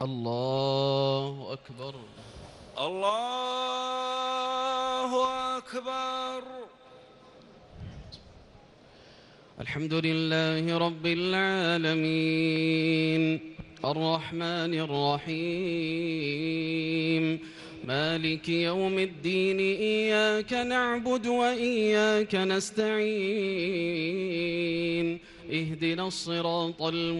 الله أكبر. الله أكبر. الحمد لله رب العالمين الرحمن الرحيم مالك يوم الدين إياك نعبد وإياك نستعين اهدنا الصراط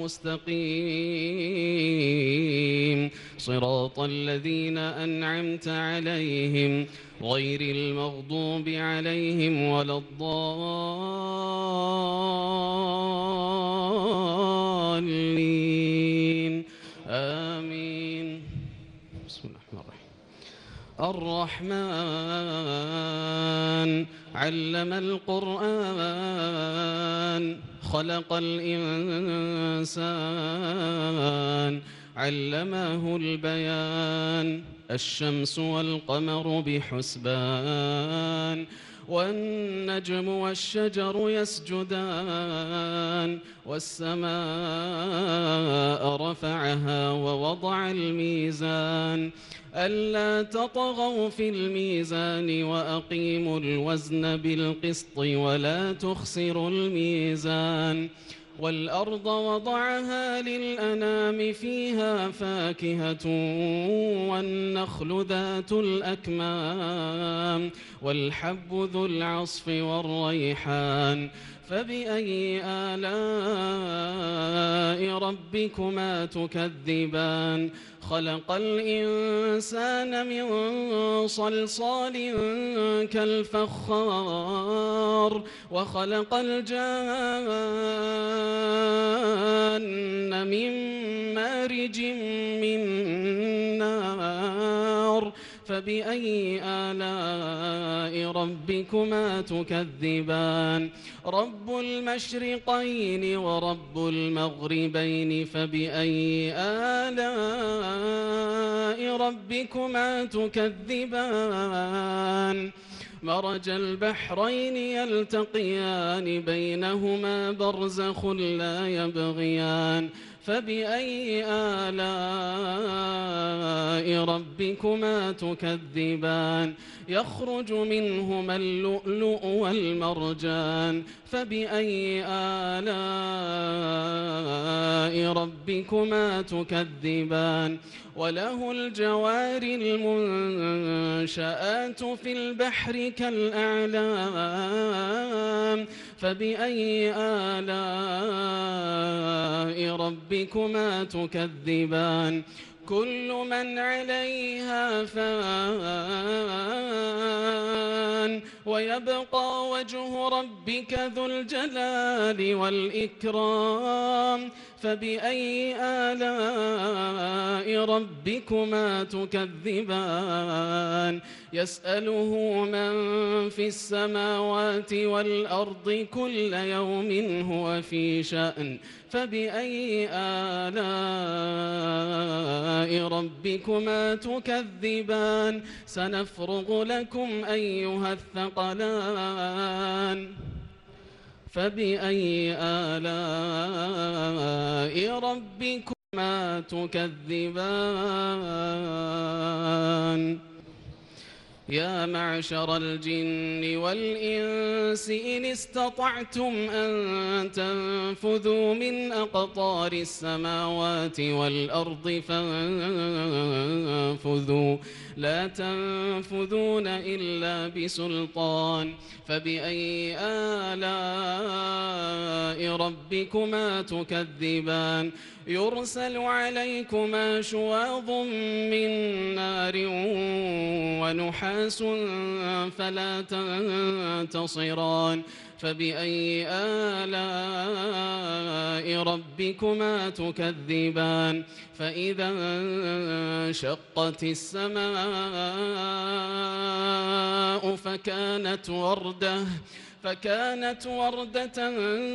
المستقيم صراط الذين أنعمت عليهم غير المغضوب عليهم ولا الضالين آمين. بسم الله الرحمن الرحيم. الرحمن علم القرآن خلق الإنسان علمه البيان الشمس والقمر بحسبان والنجم والشجر يسجدان والسماء رفعها ووضع الميزان ألا تطغوا في الميزان وأقيموا الوزن بالقسط ولا تخسروا الميزان والأرض وضعها للأنام فيها فاكهة والنخل ذات الأكمام والحب ذو العصف والريحان فبأي آلاء ربكما تكذبان خلق الإنسان من صلصال كالفخار وخلق الجان من مارج من نار فبأي آلاء ربكما تكذبان رب المشرقين ورب المغربين فبأي آلاء ربكما تكذبان مرج البحرين يلتقيان بينهما برزخ لا يبغيان فبأي آلاء ربكما تكذبان يخرج منهما اللؤلؤ والمرجان فبأي آلاء ربكما تكذبان وله الجوار المنشآت في البحر كالأعلام فبأي آلاء ربكما تكذبان كل من عليها فان ويبقى وجه ربك ذو الجلال والإكرام فبأي آلاء ربكما تكذبان يسأله من في السماوات والأرض كل يوم هو في شأن فبأي آلاء ربكما تكذبان سنفرغ لكم أيها الثقلان فبأي آلاء ربكما تكذبان يا معشر الجن والإنس إن استطعتم أن تنفذوا من أقطار السماوات والأرض فانفذوا لا تنفذون إلا بسلطان فبأي آلاء ربكما تكذبان يرسل عليكما شواظ من نار ونحاس فلا تنتصران فبأي آلاء ربكما تكذبان فإذا انشقت السماء فكانت وردة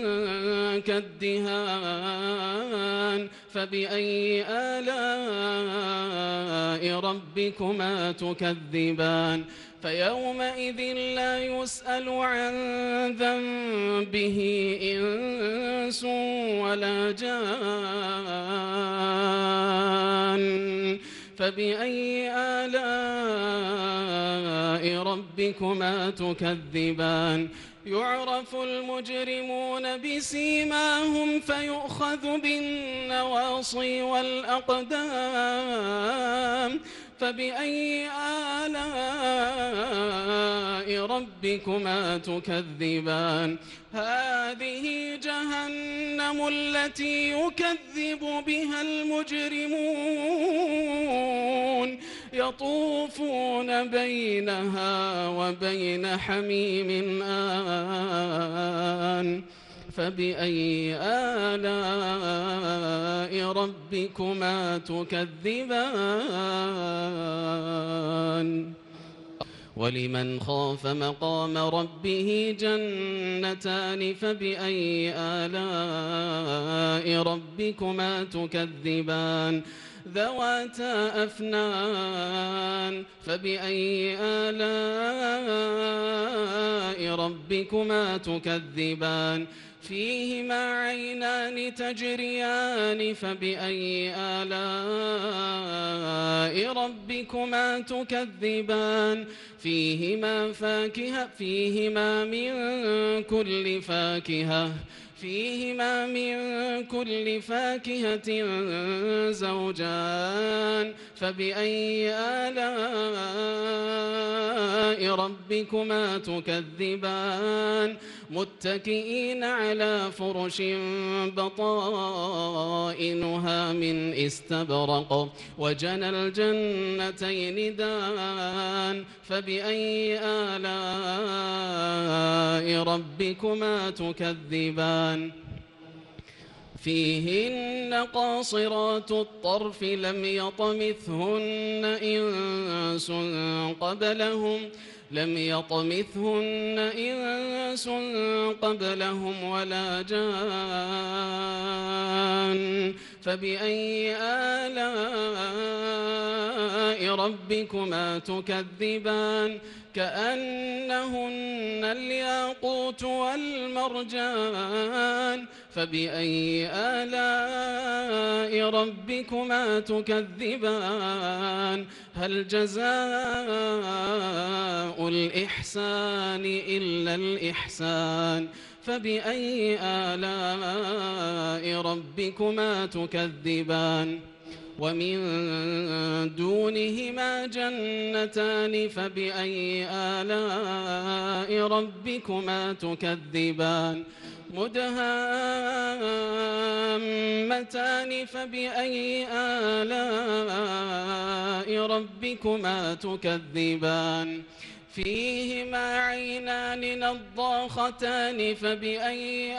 كالدهان فبأي آلاء ربكما تكذبان فيومئذ لا يسأل عن ذنبه إنس ولا جان فبأي آلاء ربكما تكذبان يعرف المجرمون بسيماهم فيؤخذ بالنواصي والأقدام فبأي آلاء ربكما تكذبان هذه جهنم التي يكذب بها المجرمون يطوفون بينها وبين حميم آن فبأي آلاء ربكما تكذبان ولمن خاف مقام ربه جنتان فبأي آلاء ربكما تكذبان ذواتا أفنان فبأي آلاء ربكما تكذبان فيهما عينان تجريان فبأي آلاء ربكما تكذبان فيهما من كل فاكهة زوجان فبأي آلاء ربكما تكذبان متكئين على فرش بطائنها من استبرق وجنى الجنتين دان فبأي آلاء ربكما تكذبان فيهن قاصرات الطرف لم يطمثهن إنس قبلهم ولا جان فبأي آلاء ربكما تكذبان كأنهن الياقوت والمرجان فبأي آلاء ربكما تكذبان هل جزاء الإحسان إلا الإحسان فبأي آلاء ربكما تكذبان ومن دونهما جنتان فبأي آلاء ربكما تكذبان مدهامتان فبأي آلاء ربكما تكذبان فيهما عينان نضاختان فبأي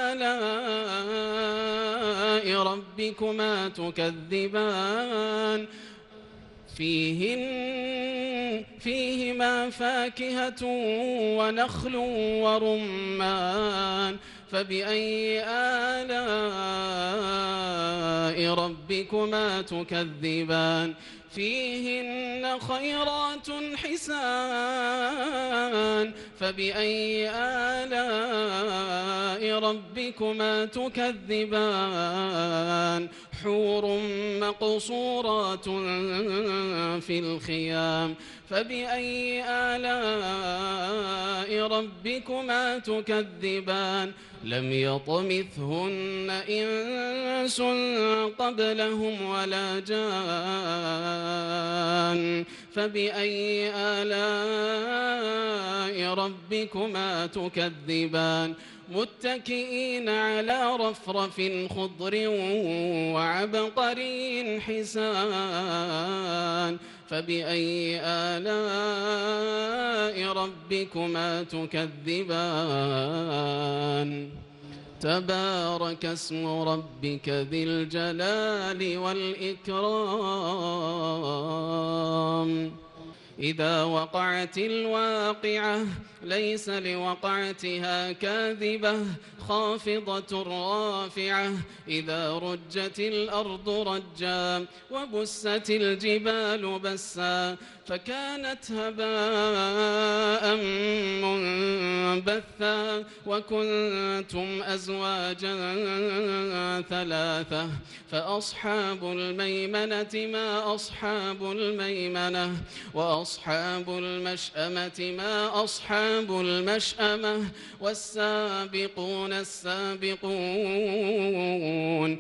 آلاء ربكما تكذبان فيهما فاكهة ونخل ورمان فبأي آلاء ربكما تكذبان فيهن خيرات حسان فبأي آلاء ربكما تكذبان حور مقصورات في الخيام فبأي آلاء ربكما تكذبان لم يطمثهن إنس قبلهم ولا جان فبأي آلاء ربكما تكذبان متكئين على رفرف خضر وعبقري حسان فبأي آلاء ربكما تكذبان تبارك اسم ربك ذي الجلال والإكرام إذا وقعت الواقعة ليس لوقعتها كاذبة خافضة رافعة إذا رجت الأرض رجا وبست الجبال بسا فكانت هباء منبثا وكنتم أزواجا ثلاثة فأصحاب الميمنة ما أصحاب الميمنة وأصحاب المشأمة ما أصحاب المشأمة والسابقون السابقون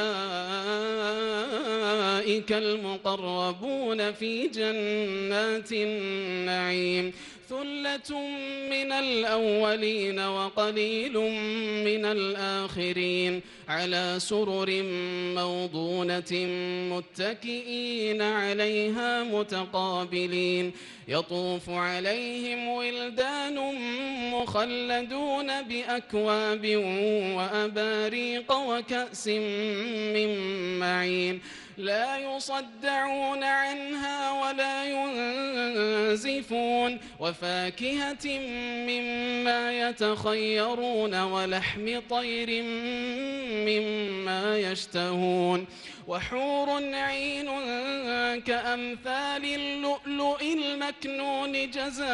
أولئك المقربون في جنات النعيم ثلة من الأولين وقليل من الآخرين على سرر موضونة متكئين عليها متقابلين يطوف عليهم ولدان مخلدون بأكواب وأباريق وكأس من معين لا يصدعون عنها ولا ينزفون وفاكهة مما يتخيرون ولحم طير مما يشتهون وحور عين كأمثال اللؤلؤ المكنون جزاء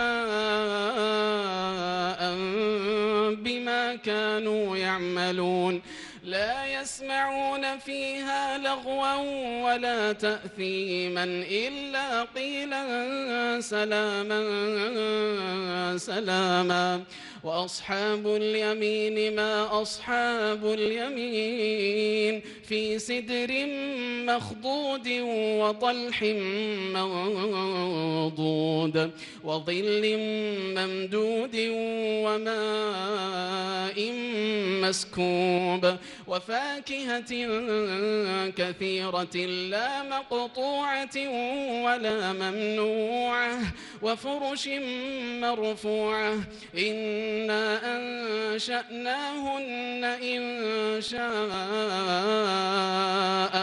بما كانوا يعملون لا يسمعون فيها لغوا ولا تأثيما إلا قيلا سلاما سلاما وأصحاب اليمين ما أصحاب اليمين في سدر مخضود وطلح منضود وظل ممدود وماء مسكوب وفاكهة كثيرة لا مقطوعة ولا ممنوعة وفرش مرفوعة إنا أنشأناهن إن شاء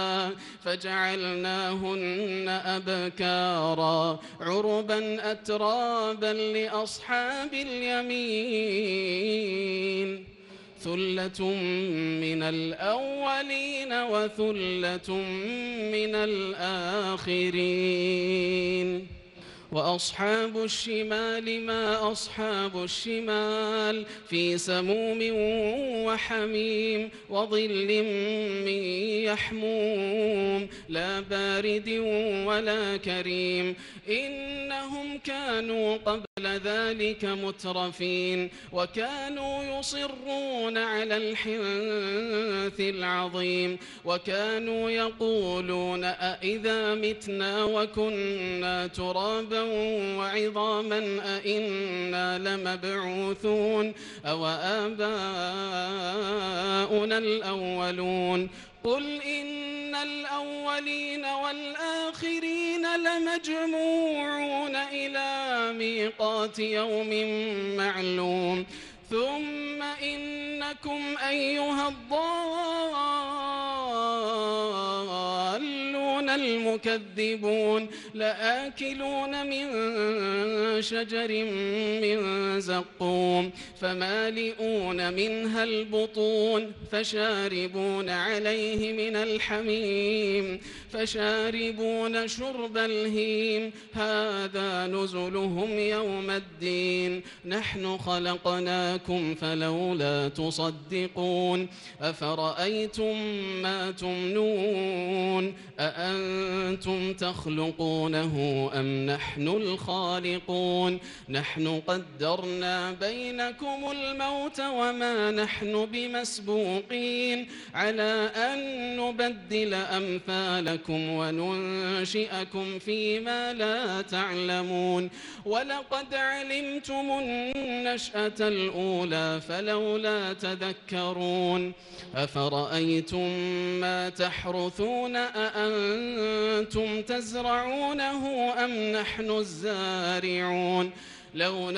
فجعلناهن أبكارا عربا أترابا لأصحاب اليمين ثلة من الأولين وثلة من الآخرين وأصحاب الشمال ما أصحاب الشمال في سموم وحميم وظل من يحموم لا بارد ولا كريم إنهم كانوا قبل ذلك مترفين وكانوا يصرون على الحنث العظيم وكانوا يقولون أئذا متنا وكنا ترابا وعظاما أئنا لمبعوثون أو آباؤنا الأولون قل إن الأولين والآخرين لمجموعون إلى ميقات يوم معلوم ثم إنكم أيها الضالون المكذبون لآكلون من شجر من زقوم فمالئون منها البطون فشاربون عليه من الحميم فشاربون شرب الهيم هذا نزلهم يوم الدين نحن خلقناكم فلولا تصدقون أفرأيتم ما تمنون أأنتم تخلقونه أم نحن الخالقون نحن قدرنا بينكم الموت وما نحن بمسبوقين على أن نبدل أمثالكم وننشئكم فيما لا تعلمون ولقد علمتم النشأة الأولى فلولا تذكرون أفرأيتم ما تحرثون أأنتم تزرعونه أم نحن الزارعون لو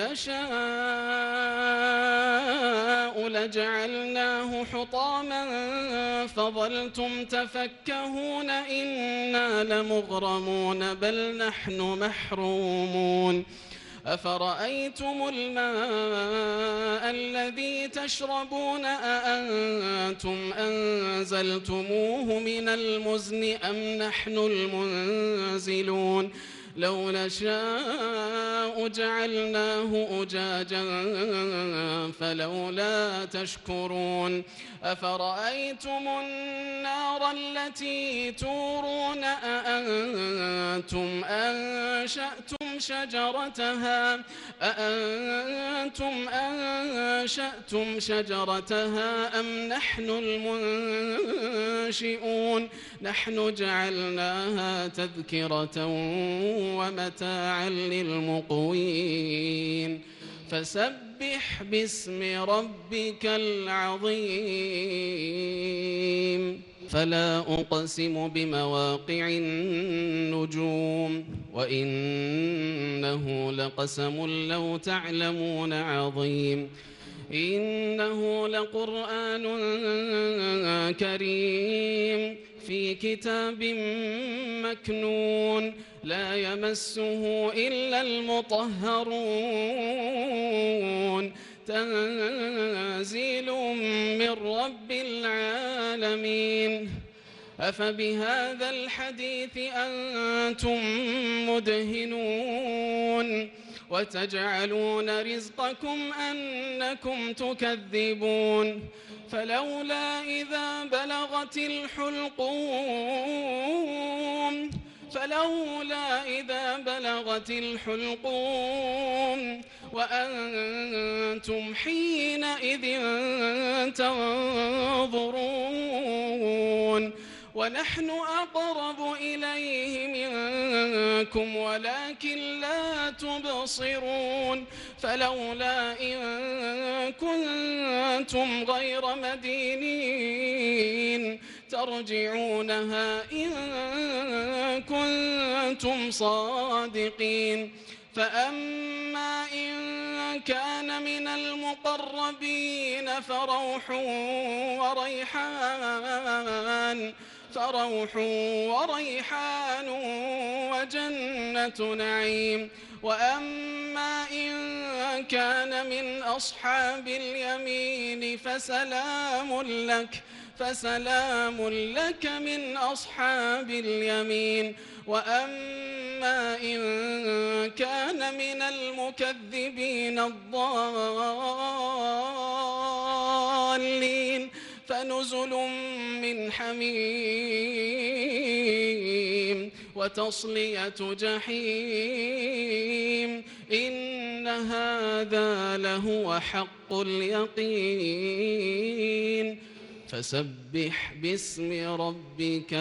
نشاء لجعلناه حطاما فظلتم تفكهون إنا لمغرمون بل نحن محرومون أفرأيتم الماء الذي تشربون أأنتم أنزلتموه من المزن أم نحن المنزلون لو نشاء جعلناه أجاجا فلولا تشكرون أفرأيتم النار التي تورون أأنتم أنشأتم شجرتها أم نحن المنشئون نحن جعلناها تذكرة ومتاعا للمقوين فسبح باسم ربك العظيم فلا أقسم بمواقع النجوم وإنه لقسم لو تعلمون عظيم إنه لقرآن كريم في كتاب مكنون لا يمسه إلا المطهرون تنزيل من رب العالمين أفبهذا الحديث أنتم مدهنون وتجعلون رزقكم أنكم تكذبون فلولا إذا بلغت الحلقوم وأنتم حينئذ تنظرون ونحن أقرب إليه منكم ولكن لا تبصرون فلولا إن كنتم غير مدينين ترجعونها إن كنتم صادقين فأما إن كان من المقربين فروح وريحان وجنة نعيم وأما إن كان من أصحاب اليمين فسلام لك من أصحاب اليمين وأما إن كان من المكذبين الضالين فنزل من حميم وتصلية جحيم إن هذا لهو حق اليقين فسبح باسم ربك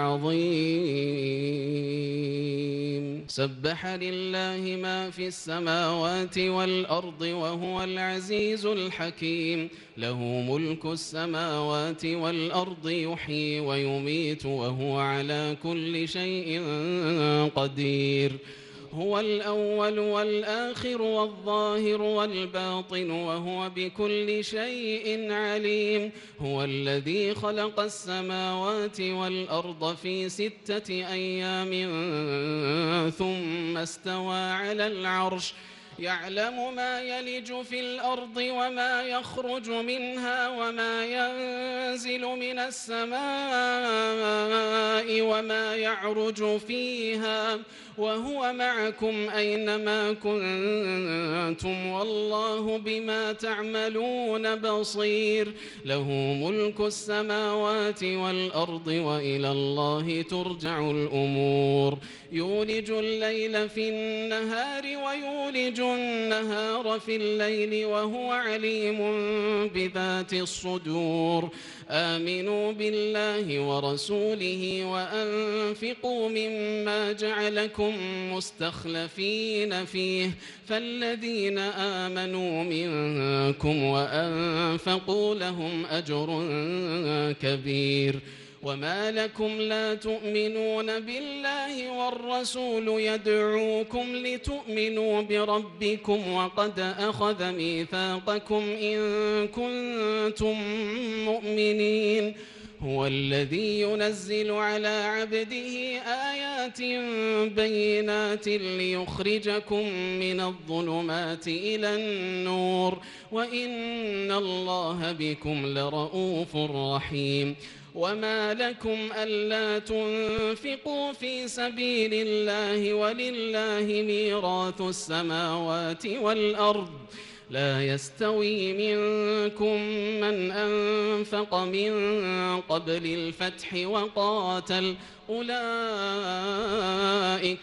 العظيم سبح لله ما في السماوات والأرض وهو العزيز الحكيم له ملك السماوات والأرض يحيي ويميت وهو على كل شيء قدير هو الأول والآخر والظاهر والباطن وهو بكل شيء عليم هو الذي خلق السماوات والأرض في 6 أيام ثم استوى على العرش يعلم ما يلج في الأرض وما يخرج منها وما ينزل من السماء وما يعرج فيها وهو معكم أينما كنتم والله بما تعملون بصير له ملك السماوات والأرض وإلى الله ترجع الأمور يولج الليل في النهار ويولج النهار في الليل وهو عليم بذات الصدور آمنوا بالله ورسوله وأنفقوا مما جعلكم مستخلفين فيه فالذين آمنوا منكم وأنفقوا لهم أجر كبير وما لكم لا تؤمنون بالله والرسول يدعوكم لتؤمنوا بربكم وقد أخذ ميثاقكم إن كنتم مؤمنين هو الذي ينزل على عبده آيات بينات ليخرجكم من الظلمات إلى النور وإن الله بكم لرؤوف رحيم وما لكم ألا تنفقوا في سبيل الله ولله ميراث السماوات والأرض لا يستوي منكم من أنفق من قبل الفتح وقاتل أولئك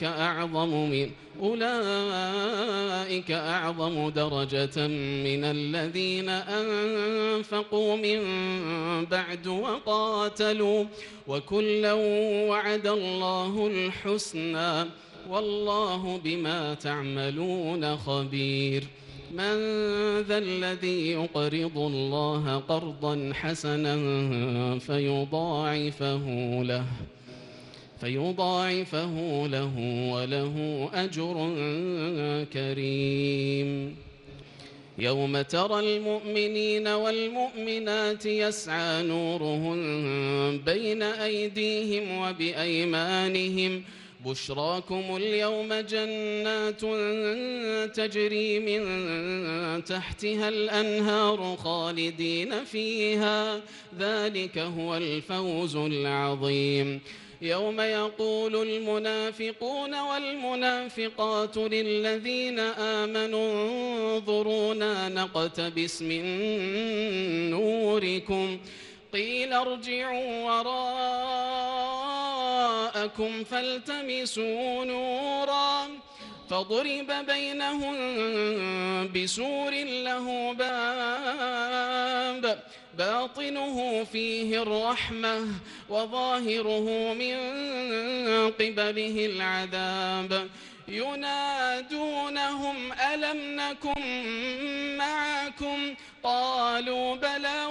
أعظم درجة من الذين أنفقوا من بعد وقاتلوا وكلا وعد الله الحسنى والله بما تعملون خبير من ذا الذي يقرض الله قرضا حسنا فيضاعفه له وله أجر كريم يوم ترى المؤمنين والمؤمنات يسعى نورهم بين أيديهم وبأيمانهم بشراكم اليوم جنات تجري من تحتها الأنهار خالدين فيها ذلك هو الفوز العظيم يوم يقول المنافقون والمنافقات للذين آمنوا انظرونا نقتبس من نوركم قيل ارجعوا وراءكم فالتمسوا نورا فضرب بينهم بسور له باب باطنه فيه الرحمة وظاهره من قبله العذاب ينادونهم ألم نكن معكم قالوا بلى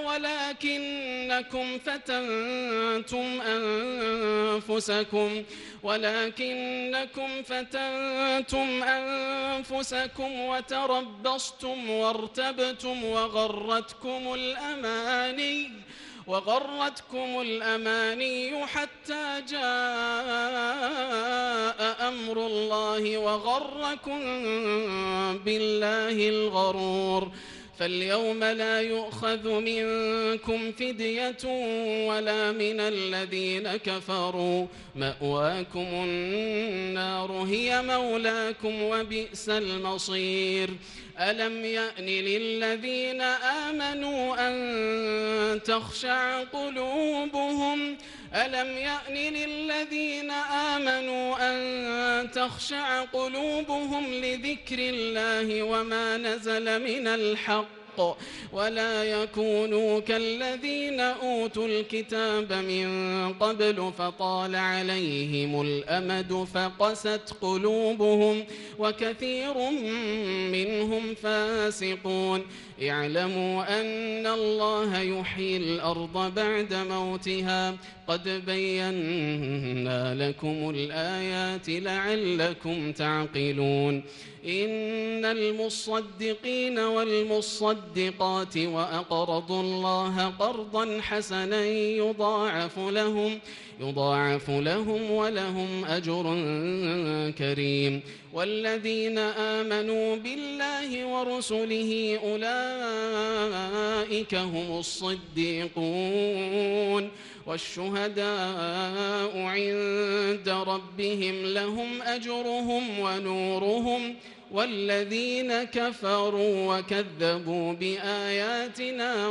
ولكنكم فتنتم أنفسكم وتربصتم وارتبتم وغرتكم الأماني حتى جاء أمر الله وغركم بالله الغرور فاليوم لا يؤخذ منكم فدية ولا من الذين كفروا مأواكم النار هي مولاكم وبئس المصير ألم يأن للذين آمنوا أن تخشع قلوبهم لذكر الله وما نزل من الحق ولا يكونوا كالذين أوتوا الكتاب من قبل فطال عليهم الأمد فقست قلوبهم وكثير منهم فاسقون اعلموا أن الله يحيي الأرض بعد موتها قد بينا لكم الآيات لعلكم تعقلون إن المصدقين والمصدقات وأقرضوا الله قرضا حسنا يضاعف لهم ولهم أجر كريم والذين آمنوا بالله ورسله أولئك هم الصديقون والشهداء عند ربهم لهم أجرهم ونورهم والذين كفروا وكذبوا بآياتنا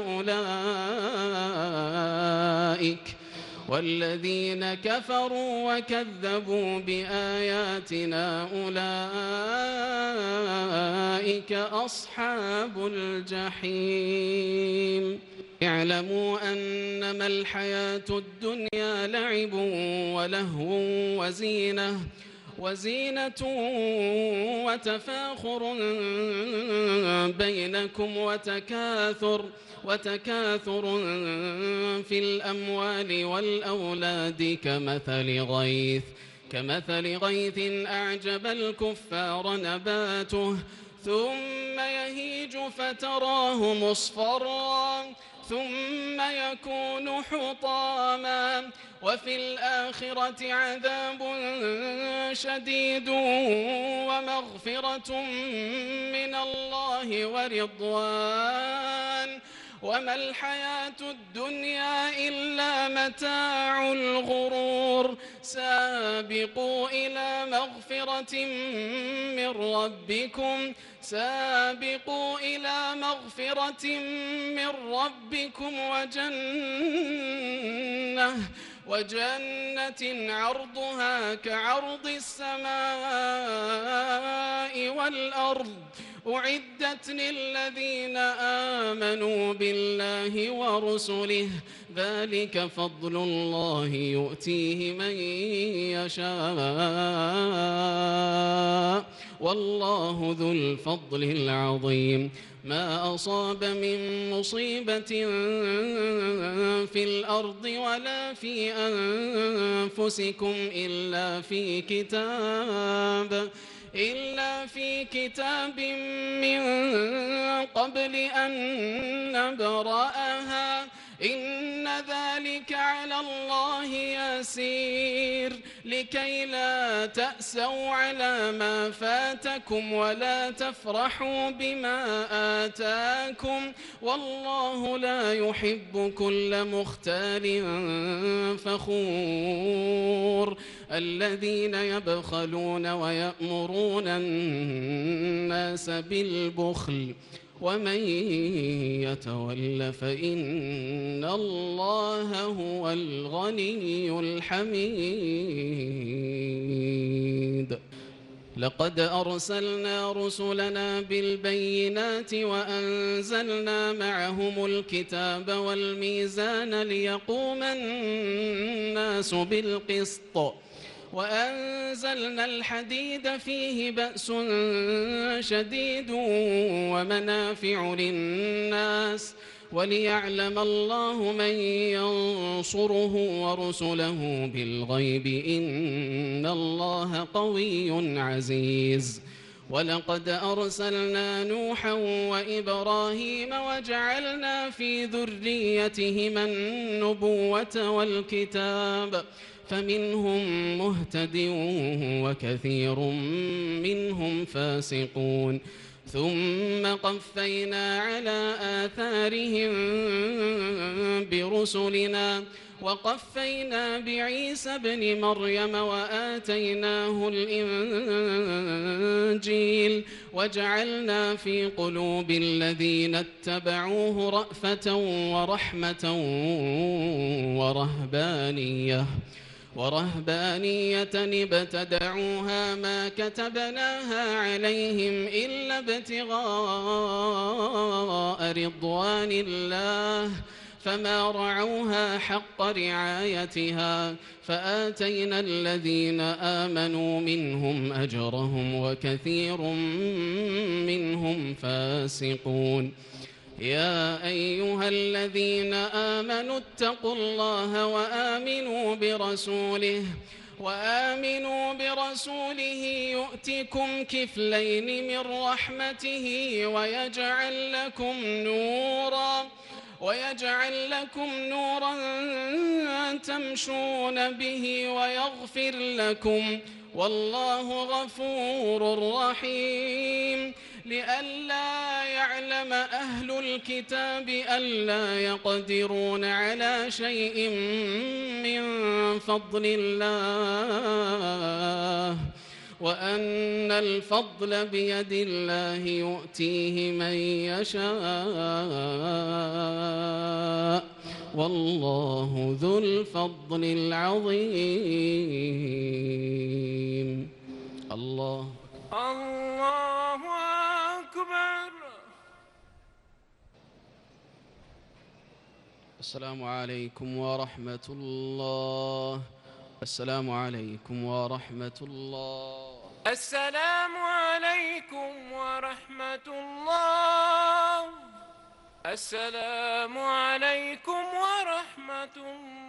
أولئك أصحاب الجحيم اعلموا أنما الحياة الدنيا لعب ولهو وزينة وزينة وتفاخر بينكم وتكاثر في الأموال والأولاد كمثل غيث أعجب الكفار نباته ثم يهيج فتراه مصفرا ثم يكون حطاما وفي الآخرة عذاب شديد ومغفرة من الله ورضوان وما الحياة الدنيا إلا متاع الغرور سابقوا إلى مغفرة من ربكم وجنة عرضها كعرض السماء والأرض أعدت للذين آمنوا بالله ورسله ذلك فضل الله يؤتيه من يشاء والله ذو الفضل العظيم ما أصاب من مصيبة في الأرض ولا في أنفسكم إلا في كتاب من قبل أن نبرأها إن ذلك على الله يسير لكي لا تأسوا على ما فاتكم ولا تفرحوا بما آتاكم والله لا يحب كل مختال فخور الذين يبخلون ويأمرون الناس بالبخل ومن يتول فإن الله هو الغني الحميد لقد أرسلنا رسلنا بالبينات وأنزلنا معهم الكتاب والميزان ليقوم الناس بالقسط وأنزلنا الحديد فيه بأس شديد ومنافع للناس وليعلم الله من ينصره ورسله بالغيب إن الله قوي عزيز ولقد أرسلنا نوحا وإبراهيم وجعلنا في ذريتهما النبوة والكتاب فمنهم مهتد وكثير منهم فاسقون ثم قفينا على آثارهم برسلنا وقفينا بعيسى ابن مريم وآتيناه الإنجيل وجعلنا في قلوب الذين اتبعوه رأفة ورحمة ورهبانية ابتدعوها ما كتبناها عليهم إلا ابتغاء رضوان الله فما رعوها حق رعايتها فآتينا الذين آمنوا منهم أجرهم وكثير منهم فاسقون يا أيها الذين آمنوا اتقوا الله وآمنوا برسوله يؤتكم كفلين من رحمته ويجعل لكم نورا تمشون به ويغفر لكم والله غفور رحيم لئلا يعلم أهل الكتاب ألا يقدرون على شيء من فضل الله وأن الفضل بيد الله يؤتيه من يشاء والله ذو الفضل العظيم الله أكبر. السلام عليكم ورحمة الله. السلام عليكم ورحمة الله. السلام عليكم ورحمة الله. السلام عليكم ورحمة الله.